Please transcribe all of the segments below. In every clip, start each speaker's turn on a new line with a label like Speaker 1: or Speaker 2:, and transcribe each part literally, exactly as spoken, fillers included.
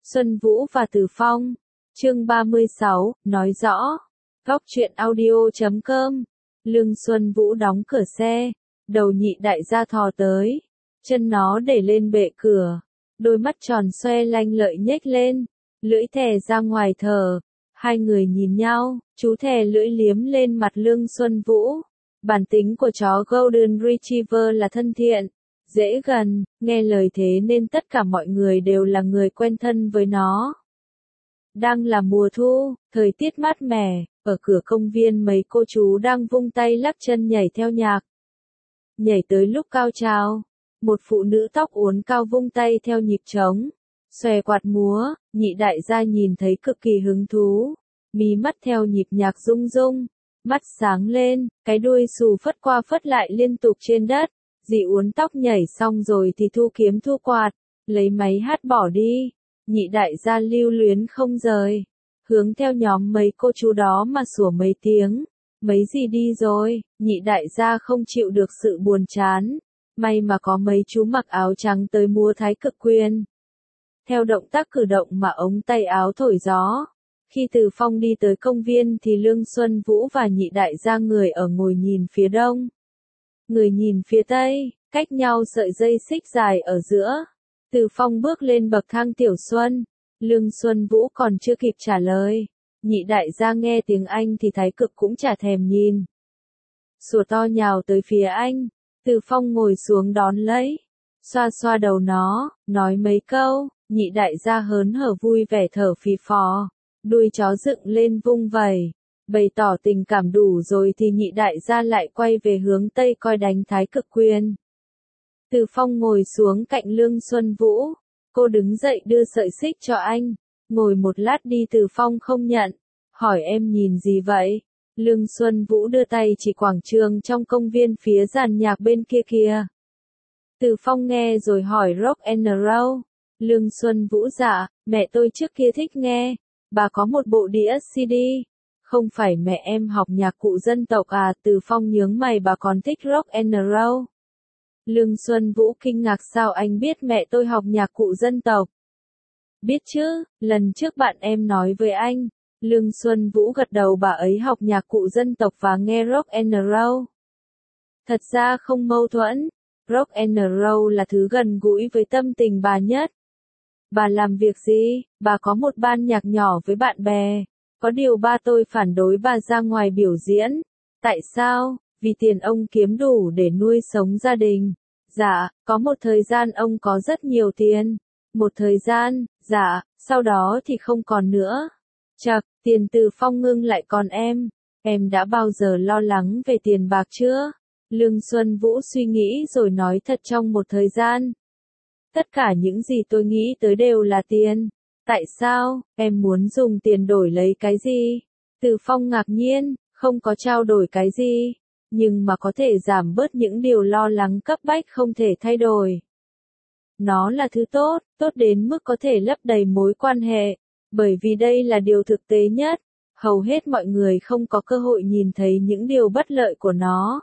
Speaker 1: Xuân Vũ và Từ Phong. Chương ba mươi sáu, nói rõ. Góc truyện audio chấm com. Lương Xuân Vũ đóng cửa xe, đầu nhị đại gia thò tới, chân nó để lên bệ cửa, đôi mắt tròn xoe lanh lợi nhếch lên, lưỡi thè ra ngoài thở. Hai người nhìn nhau, chú thè lưỡi liếm lên mặt Lương Xuân Vũ. Bản tính của chó Golden Retriever là thân thiện, dễ gần, nghe lời thế nên tất cả mọi người đều là người quen thân với nó. Đang là mùa thu, thời tiết mát mẻ, ở cửa công viên mấy cô chú đang vung tay lắc chân nhảy theo nhạc. Nhảy tới lúc cao trào, một phụ nữ tóc uốn cao vung tay theo nhịp trống, xòe quạt múa, nhị đại gia nhìn thấy cực kỳ hứng thú, mí mắt theo nhịp nhạc rung rung, mắt sáng lên, cái đuôi xù phất qua phất lại liên tục trên đất. Dì uốn tóc nhảy xong rồi thì thu kiếm thu quạt, lấy máy hát bỏ đi. Nhị đại gia lưu luyến không rời, hướng theo nhóm mấy cô chú đó mà sủa mấy tiếng. Mấy gì đi rồi, nhị đại gia không chịu được sự buồn chán. May mà có mấy chú mặc áo trắng tới múa thái cực quyền. Theo động tác cử động mà ống tay áo thổi gió. Khi Từ Phong đi tới công viên thì Lương Xuân Vũ và nhị đại gia người ở ngồi nhìn phía đông. Người nhìn phía tây, cách nhau sợi dây xích dài ở giữa. Từ Phong bước lên bậc thang Tiểu Xuân. Lương Xuân Vũ còn chưa kịp trả lời. Nhị đại gia nghe tiếng Anh thì thái cực cũng chả thèm nhìn. Sủa to nhào tới phía anh. Từ Phong ngồi xuống đón lấy. Xoa xoa đầu nó, nói mấy câu. Nhị đại gia hớn hở vui vẻ thở phì phò. Đuôi chó dựng lên vung vẩy. Bày tỏ tình cảm đủ rồi thì nhị đại gia lại quay về hướng tây coi đánh thái cực quyền. Từ Phong ngồi xuống cạnh Lương Xuân Vũ. Cô đứng dậy đưa sợi xích cho anh. Ngồi một lát đi Từ Phong không nhận. Hỏi em nhìn gì vậy? Lương Xuân Vũ đưa tay chỉ quảng trường trong công viên phía dàn nhạc bên kia kìa. Từ Phong nghe rồi hỏi rock and roll. Lương Xuân Vũ dạ, mẹ tôi trước kia thích nghe. Bà có một bộ đĩa xê đê. Không phải mẹ em học nhạc cụ dân tộc à? Từ Phong nhướng mày, bà còn thích rock and roll. Lương Xuân Vũ kinh ngạc, sao anh biết mẹ tôi học nhạc cụ dân tộc? Biết chứ, lần trước bạn em nói với anh. Lương Xuân Vũ gật đầu, bà ấy học nhạc cụ dân tộc và nghe rock and roll. Thật ra không mâu thuẫn, rock and roll là thứ gần gũi với tâm tình bà nhất. Bà làm việc gì? Bà có một ban nhạc nhỏ với bạn bè. Có điều ba tôi phản đối bà ra ngoài biểu diễn. Tại sao? Vì tiền ông kiếm đủ để nuôi sống gia đình. Dạ, có một thời gian ông có rất nhiều tiền. Một thời gian, dạ, sau đó thì không còn nữa. Chậc, tiền. Từ Phong ngưng lại, còn em, em đã bao giờ lo lắng về tiền bạc chưa? Lương Xuân Vũ suy nghĩ rồi nói, thật trong một thời gian. Tất cả những gì tôi nghĩ tới đều là tiền. Tại sao, em muốn dùng tiền đổi lấy cái gì? Từ Phong ngạc nhiên, không có trao đổi cái gì, nhưng mà có thể giảm bớt những điều lo lắng cấp bách không thể thay đổi. Nó là thứ tốt, tốt đến mức có thể lấp đầy mối quan hệ, bởi vì đây là điều thực tế nhất. Hầu hết mọi người không có cơ hội nhìn thấy những điều bất lợi của nó.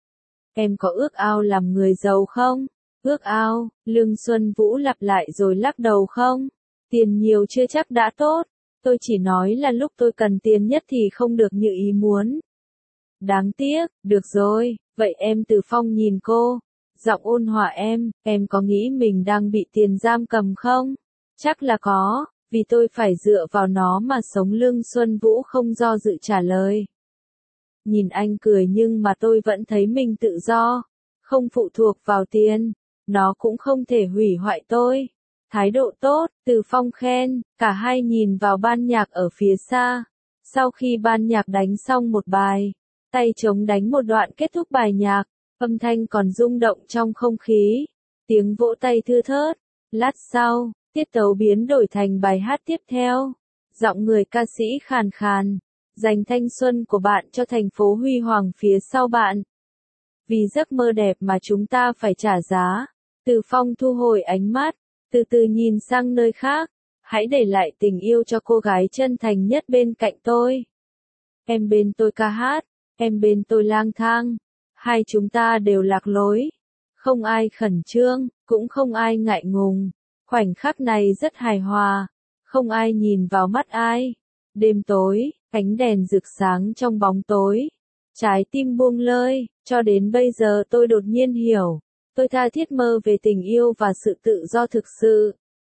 Speaker 1: Em có ước ao làm người giàu không? Ước ao, Lương Xuân Vũ lặp lại rồi lắc đầu, không. Tiền nhiều chưa chắc đã tốt. Tôi chỉ nói là lúc tôi cần tiền nhất thì không được như ý muốn. Đáng tiếc, được rồi, vậy em. Từ Phong nhìn cô, giọng ôn hòa, em, em có nghĩ mình đang bị tiền giam cầm không? Chắc là có, vì tôi phải dựa vào nó mà sống. Lương Xuân Vũ không do dự trả lời. Nhìn anh cười nhưng mà tôi vẫn thấy mình tự do, không phụ thuộc vào tiền, nó cũng không thể hủy hoại tôi. Thái độ tốt, Từ Phong khen. Cả hai nhìn vào ban nhạc ở phía xa. Sau khi ban nhạc đánh xong một bài, tay trống đánh một đoạn kết thúc bài nhạc, âm thanh còn rung động trong không khí, tiếng vỗ tay thưa thớt. Lát sau, tiết tấu biến đổi thành bài hát tiếp theo. Giọng người ca sĩ khàn khàn, dành thanh xuân của bạn cho thành phố huy hoàng phía sau bạn. Vì giấc mơ đẹp mà chúng ta phải trả giá. Từ Phong thu hồi ánh mắt, từ từ nhìn sang nơi khác. Hãy để lại tình yêu cho cô gái chân thành nhất bên cạnh tôi. Em bên tôi ca hát, em bên tôi lang thang. Hai chúng ta đều lạc lối. Không ai khẩn trương, cũng không ai ngại ngùng. Khoảnh khắc này rất hài hòa. không ai nhìn vào mắt ai. Đêm tối, ánh đèn rực sáng trong bóng tối. Trái tim buông lơi, cho đến bây giờ tôi đột nhiên hiểu. Tôi tha thiết mơ về tình yêu và sự tự do thực sự.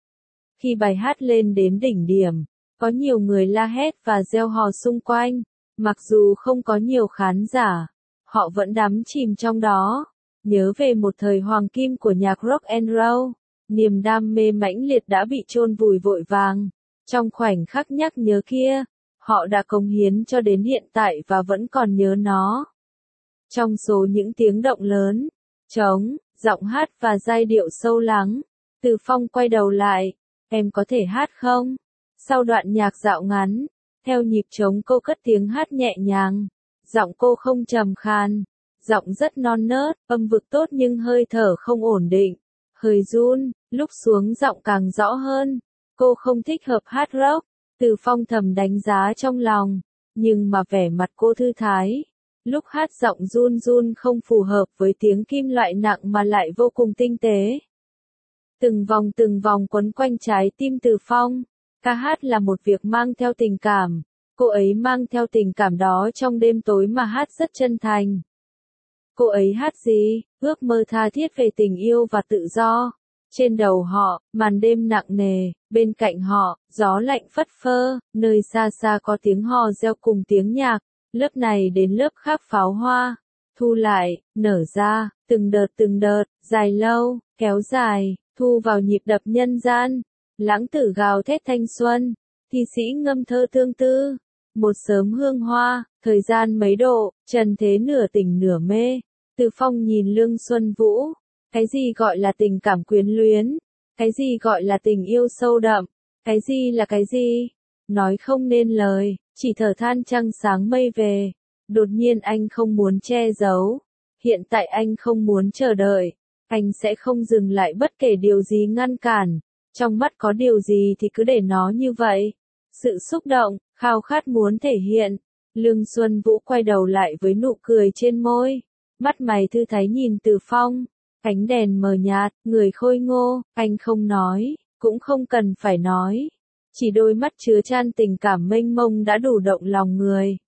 Speaker 1: Khi bài hát lên đến đỉnh điểm, có nhiều người la hét và reo hò xung quanh. Mặc dù không có nhiều khán giả, họ vẫn đắm chìm trong đó. Nhớ về một thời hoàng kim của nhạc rock and roll, niềm đam mê mãnh liệt đã bị chôn vùi vội vàng. Trong khoảnh khắc nhắc nhớ kia, họ đã cống hiến cho đến hiện tại và vẫn còn nhớ nó. Trong số những tiếng động lớn, trống, giọng hát và giai điệu sâu lắng, Từ Phong quay đầu lại, em có thể hát không? Sau đoạn nhạc dạo ngắn, theo nhịp trống cô cất tiếng hát nhẹ nhàng, giọng cô không trầm khan, giọng rất non nớt, âm vực tốt nhưng hơi thở không ổn định, hơi run, lúc xuống giọng càng rõ hơn. Cô không thích hợp hát rock, Từ Phong thầm đánh giá trong lòng, nhưng mà vẻ mặt cô thư thái. Lúc hát giọng run run không phù hợp với tiếng kim loại nặng mà lại vô cùng tinh tế. Từng vòng từng vòng quấn quanh trái tim Từ Phong. Ca hát là một việc mang theo tình cảm. Cô ấy mang theo tình cảm đó trong đêm tối mà hát rất chân thành. Cô ấy hát gì? Ước mơ tha thiết về tình yêu và tự do. Trên đầu họ, màn đêm nặng nề, bên cạnh họ, gió lạnh phất phơ, nơi xa xa có tiếng hò reo cùng tiếng nhạc, lớp này đến lớp khác pháo hoa, thu lại, nở ra, từng đợt từng đợt, dài lâu, kéo dài, thu vào nhịp đập nhân gian, lãng tử gào thét thanh xuân, thi sĩ ngâm thơ tương tư, một sớm hương hoa, thời gian mấy độ, trần thế nửa tỉnh nửa mê. Từ Phong nhìn Lương Xuân Vũ. Cái gì gọi là tình cảm quyến luyến? Cái gì gọi là tình yêu sâu đậm? Cái gì là cái gì? Nói không nên lời, chỉ thở than trăng sáng mây về. Đột nhiên anh không muốn che giấu. Hiện tại anh không muốn chờ đợi. Anh sẽ không dừng lại bất kể điều gì ngăn cản. Trong mắt có điều gì thì cứ để nó như vậy. Sự xúc động, khao khát muốn thể hiện. Lương Xuân Vũ quay đầu lại với nụ cười trên môi. Mắt mày thư thái nhìn Từ Phong. Ánh đèn mờ nhạt, người khôi ngô, anh không nói, cũng không cần phải nói. Chỉ đôi mắt chứa chan tình cảm mênh mông đã đủ động lòng người.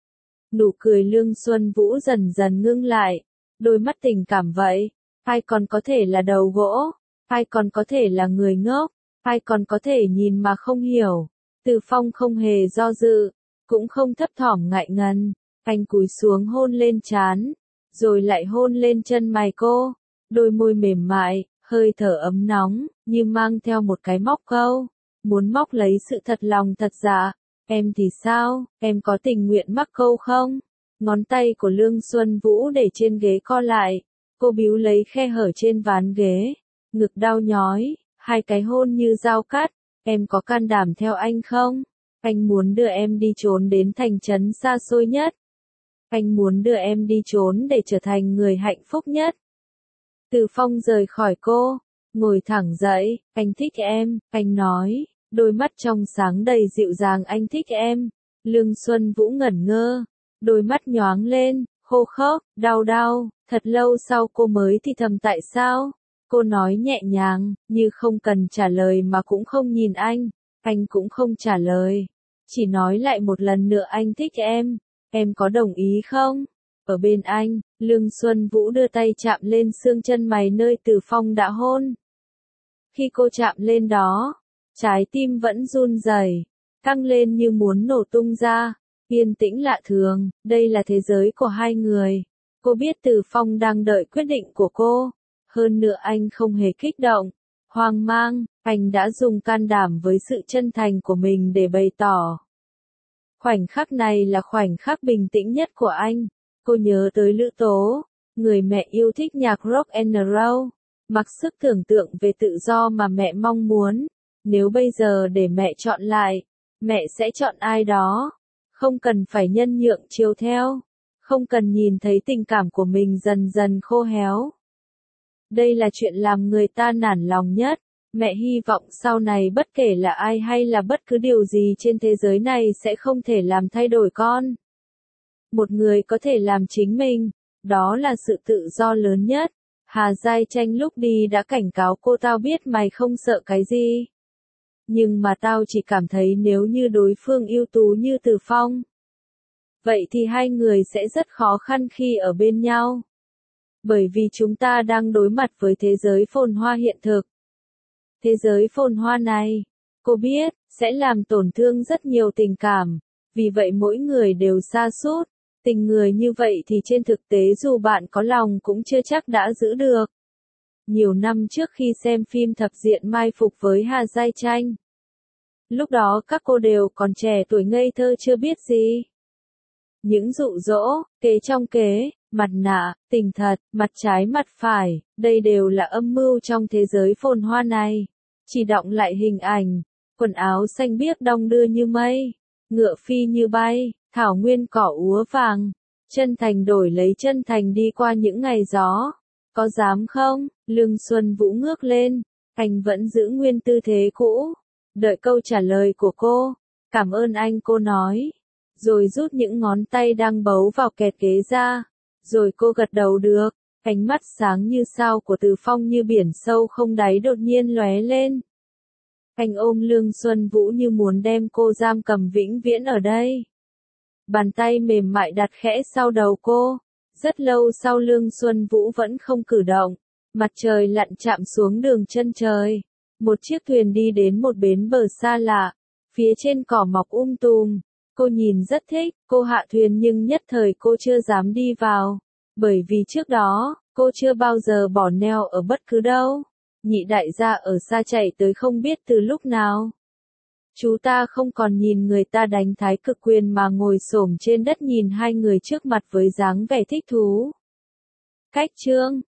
Speaker 1: Nụ cười Lương Xuân Vũ dần dần ngưng lại. Đôi mắt tình cảm vậy. Ai còn có thể là đầu gỗ? Ai còn có thể là người ngốc? Ai còn có thể nhìn mà không hiểu? Từ Phong không hề do dự, cũng không thấp thỏm ngại ngần. Anh cúi xuống hôn lên trán, rồi lại hôn lên chân mày cô. Đôi môi mềm mại, hơi thở ấm nóng, như mang theo một cái móc câu. Muốn móc lấy sự thật lòng thật dạ. Em thì sao, em có tình nguyện mắc câu không? Ngón tay của Lương Xuân Vũ để trên ghế co lại. Cô bíu lấy khe hở trên ván ghế. Ngực đau nhói, hai cái hôn như dao cắt. Em có can đảm theo anh không? Anh muốn đưa em đi trốn đến thành trấn xa xôi nhất. Anh muốn đưa em đi trốn để trở thành người hạnh phúc nhất. Từ Phong rời khỏi cô, ngồi thẳng dậy, anh thích em, anh nói, đôi mắt trong sáng đầy dịu dàng anh thích em. Lương Xuân Vũ ngẩn ngơ, đôi mắt nhoáng lên, khô khốc, đau đau, thật lâu sau cô mới thì thầm tại sao. Cô nói nhẹ nhàng, như không cần trả lời mà cũng không nhìn anh, anh cũng không trả lời. Chỉ nói lại một lần nữa anh thích em, em có đồng ý không? Ở bên anh, Lương Xuân Vũ đưa tay chạm lên xương chân mày nơi Từ Phong đã hôn. Khi cô chạm lên đó, trái tim vẫn run rẩy, căng lên như muốn nổ tung ra. Yên tĩnh lạ thường, đây là thế giới của hai người. Cô biết Từ Phong đang đợi quyết định của cô. Hơn nữa anh không hề kích động, hoang mang, anh đã dùng can đảm với sự chân thành của mình để bày tỏ. Khoảnh khắc này là khoảnh khắc bình tĩnh nhất của anh. Cô nhớ tới Lữ Tố, người mẹ yêu thích nhạc rock and roll, mặc sức tưởng tượng về tự do mà mẹ mong muốn. Nếu bây giờ để mẹ chọn lại, mẹ sẽ chọn ai đó. Không cần phải nhân nhượng chiều theo, không cần nhìn thấy tình cảm của mình dần dần khô héo. Đây là chuyện làm người ta nản lòng nhất. Mẹ hy vọng sau này bất kể là ai hay là bất cứ điều gì trên thế giới này sẽ không thể làm thay đổi con. Một người có thể làm chính mình, đó là sự tự do lớn nhất. Hà Giai Tranh lúc đi đã cảnh cáo cô tao biết mày không sợ cái gì. Nhưng mà tao chỉ cảm thấy nếu như đối phương ưu tú như Từ Phong, vậy thì hai người sẽ rất khó khăn khi ở bên nhau. Bởi vì chúng ta đang đối mặt với thế giới phồn hoa hiện thực. Thế giới phồn hoa này, cô biết, sẽ làm tổn thương rất nhiều tình cảm, vì vậy mỗi người đều sa sút. Tình người như vậy thì trên thực tế dù bạn có lòng cũng chưa chắc đã giữ được. Nhiều năm trước khi xem phim Thập Diện Mai Phục với Hà Giai Tranh, lúc đó các cô đều còn trẻ tuổi ngây thơ chưa biết gì. Những dụ dỗ, kế trong kế, mặt nạ, tình thật, mặt trái mặt phải, đây đều là âm mưu trong thế giới phồn hoa này. Chỉ đọng lại hình ảnh, quần áo xanh biếc đong đưa như mây, ngựa phi như bay, thảo nguyên cỏ úa vàng, chân thành đổi lấy chân thành đi qua những ngày gió. Có dám không? Lương Xuân Vũ ngước lên, anh vẫn giữ nguyên tư thế cũ, đợi câu trả lời của cô. Cảm ơn anh, cô nói. Rồi rút những ngón tay đang bấu vào kẹt ghế ra. Rồi cô gật đầu được. Ánh mắt sáng như sao của Từ Phong như biển sâu không đáy đột nhiên lóe lên. Anh ôm Lương Xuân Vũ như muốn đem cô giam cầm vĩnh viễn ở đây. Bàn tay mềm mại đặt khẽ sau đầu cô. Rất lâu sau Lương Xuân Vũ vẫn không cử động. Mặt trời lặn chạm xuống đường chân trời. Một chiếc thuyền đi đến một bến bờ xa lạ. Phía trên cỏ mọc um tùm. Cô nhìn rất thích, cô hạ thuyền nhưng nhất thời cô chưa dám đi vào. Bởi vì trước đó, cô chưa bao giờ bỏ neo ở bất cứ đâu. Nhị đại gia ở xa chạy tới không biết từ lúc nào. Chú ta không còn nhìn người ta đánh thái cực quyền mà ngồi xổm trên đất nhìn hai người trước mặt với dáng vẻ thích thú. Cách chương